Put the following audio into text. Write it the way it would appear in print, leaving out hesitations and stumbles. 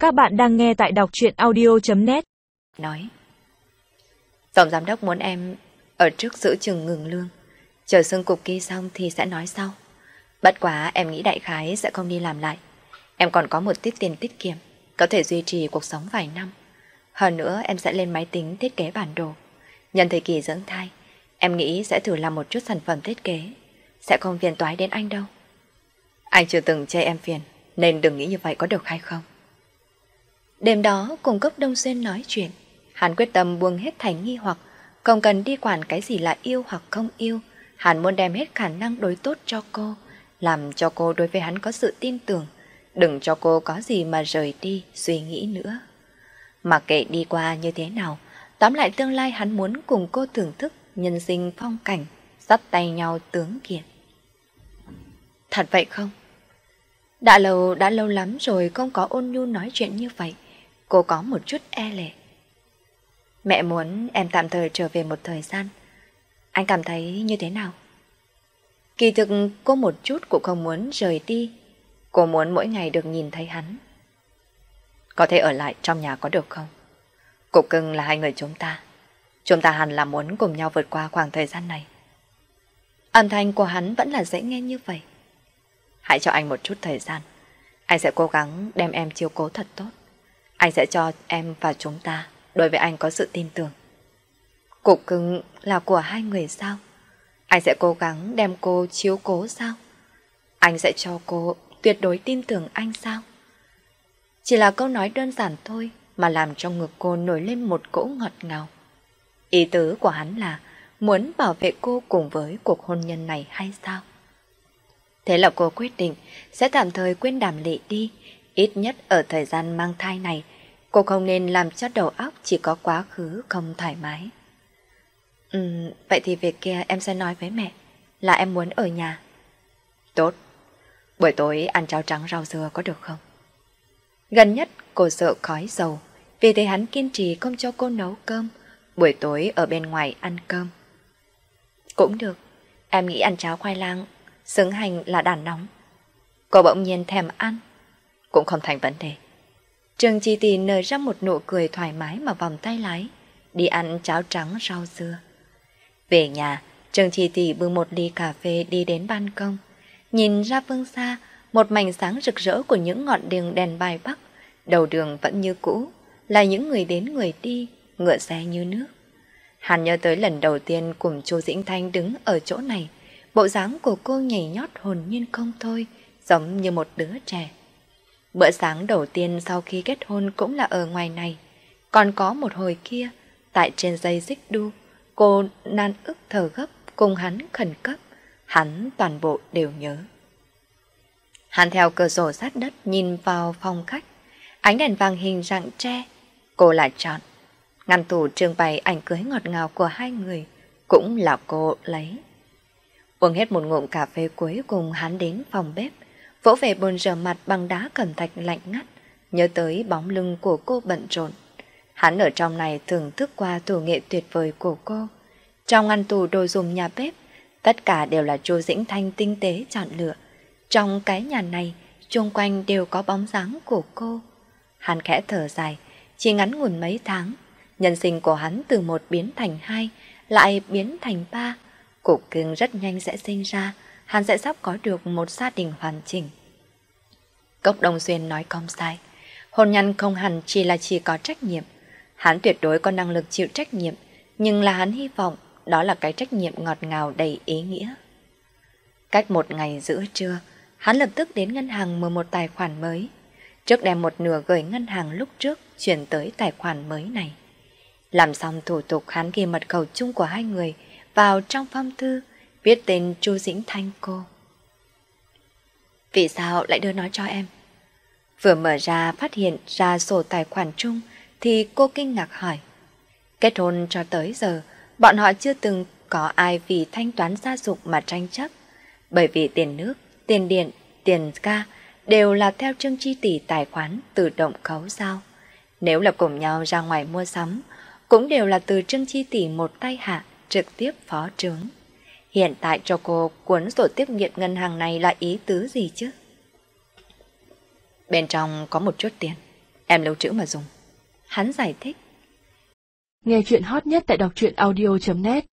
Các bạn đang nghe tại đọc truyện audio.net. Nói, Tổng giám đốc muốn em ở trước giữ chừng ngừng lương, chờ xưng cục kia xong thì sẽ nói sau. Bất quá em nghĩ đại khái sẽ không đi làm lại. Em còn có một ít tiền tiết kiệm, có thể duy trì cuộc sống vài năm. Hơn nữa em sẽ lên máy tính thiết kế bản đồ. Nhân thời kỳ dưỡng thai, em nghĩ sẽ thử làm một chút sản phẩm thiết kế, sẽ không phiền toái đến anh đâu. Anh chưa từng chê em phiền, nên đừng nghĩ như vậy có được hay không. Đêm đó cùng Cốc Đông Xuyên nói chuyện, hắn quyết tâm buông hết thành nghi hoặc, không cần đi quản cái gì là yêu hoặc không yêu. Hắn muốn đem hết khả năng đối tốt cho cô, làm cho cô đối với hắn có sự tin tưởng, đừng cho cô có gì mà rời đi suy nghĩ nữa. Mặc kệ đi qua như thế nào, tóm lại tương lai hắn muốn cùng cô thưởng thức nhân sinh phong cảnh, dắt tay nhau tướng kiệt. Thật vậy không? Đã lâu lắm rồi không có ôn nhu nói chuyện như vậy, cô có một chút e lệ. Mẹ muốn em tạm thời trở về một thời gian. Anh cảm thấy như thế nào? Kỳ thực cô một chút cũng không muốn rời đi. Cô muốn mỗi ngày được nhìn thấy hắn. Có thể ở lại trong nhà có được không? Cục cưng là hai người chúng ta. Chúng ta hẳn là muốn cùng nhau vượt qua khoảng thời gian này. Âm thanh của hắn vẫn là dễ nghe như vậy. Hãy cho anh một chút thời gian. Anh sẽ cố gắng đem em chiếu cố thật tốt. Anh sẽ cho em và chúng ta đối với anh có sự tin tưởng. Cục cưng là của hai người sao? Anh sẽ cố gắng đem cô chiếu cố sao? Anh sẽ cho cô tuyệt đối tin tưởng anh sao? Chỉ là câu nói đơn giản thôi mà làm trong ngực cô nổi lên một cỗ ngọt ngào. Ý tứ của hắn là muốn bảo vệ cô cùng với cuộc hôn nhân này hay sao? Thế là cô quyết định sẽ tạm thời quên Đàm Lệ đi. Ít nhất ở thời gian mang thai này, cô không nên làm cho đầu óc chỉ có quá khứ không thoải mái. Vậy thì việc kia em sẽ nói với mẹ là em muốn ở nhà. Tốt, buổi tối ăn cháo trắng rau dưa có được không? Gần nhất cô sợ khói dầu, vì thế hắn kiên trì không cho cô nấu cơm, buổi tối ở bên ngoài ăn cơm. Cũng được, em nghĩ ăn cháo khoai lang, xứng hành là đàn nóng. Cô bỗng nhiên thèm ăn, cũng không thành vấn đề. Trương Chi Tỷ nở ra một nụ cười thoải mái mà vòng tay lái, đi ăn cháo trắng rau dưa. Về nhà, Trương Chi Tỷ bưng một ly cà phê đi đến ban công, nhìn ra phương xa, một mảnh sáng rực rỡ của những ngọn đường đèn bài bắc, đầu đường vẫn như cũ, là những người đến người đi, ngựa xe như nước. Hắn nhớ tới lần đầu tiên cùng Chu Dĩnh Thanh đứng ở chỗ này, bộ dáng của cô nhảy nhót hồn nhiên không thôi, giống như một đứa trẻ. Bữa sáng đầu tiên sau khi kết hôn cũng là ở ngoài này. Còn có một hồi kia, tại trên dây xích đu, cô nan ức thở gấp cùng hắn khẩn cấp. Hắn toàn bộ đều nhớ. Hắn theo cửa sổ sát đất nhìn vào phòng khách. Ánh đèn vàng hình dạng tre. Cô lại chọn. Ngăn tủ trưng bày ảnh cưới ngọt ngào của hai người. Cũng là cô lấy. Uống hết một ngụm cà phê cuối cùng hắn đến phòng bếp. Vỗ về bồn rửa mặt bằng đá cẩm thạch lạnh ngắt, nhớ tới bóng lưng của cô bận rộn. Hắn ở trong này thưởng thức qua thủ nghệ tuyệt vời của cô. Trong ngăn tủ đồ dùng nhà bếp, tất cả đều là Chu Dĩnh Thanh tinh tế chọn lựa. Trong cái nhà này, xung quanh đều có bóng dáng của cô. Hắn khẽ thở dài, chỉ ngắn ngủn mấy tháng. Nhân sinh của hắn từ một biến thành hai, lại biến thành ba. Cục cưng rất nhanh sẽ sinh ra. Hắn sẽ sắp có được một gia đình hoàn chỉnh. Cốc Đông Xuyên nói không sai. Hôn nhân không hẳn chỉ có trách nhiệm. Hắn tuyệt đối có năng lực chịu trách nhiệm, nhưng là hắn hy vọng đó là cái trách nhiệm ngọt ngào đầy ý nghĩa. Cách một ngày giữa trưa, hắn lập tức đến ngân hàng mở một tài khoản mới. Trước đem một nửa gửi ngân hàng lúc trước chuyển tới tài khoản mới này. Làm xong thủ tục, hắn ghi mật khẩu chung của hai người vào trong phong thư, viết tên Chu Dĩnh Thanh cô. Vì sao lại đưa nó cho em? Vừa mở ra phát hiện ra sổ tài khoản chung thì cô kinh ngạc hỏi. Kết hôn cho tới giờ, bọn họ chưa từng có ai vì thanh toán gia dụng mà tranh chấp. Bởi vì tiền nước, tiền điện, tiền ga đều là theo Trương Chi Tỷ tài khoản tự động khấu sao. Nếu là cùng nhau ra ngoài mua sắm, cũng đều là từ Trương Chi Tỷ một tay hạ trực tiếp phó trướng. Hiện tại cho cô cuốn sổ tiết kiệm ngân hàng này là ý tứ gì chứ? Bên trong có một chút tiền. Em lưu trữ mà dùng. Hắn giải thích. Nghe chuyện hot nhất tại đọc truyện audio.net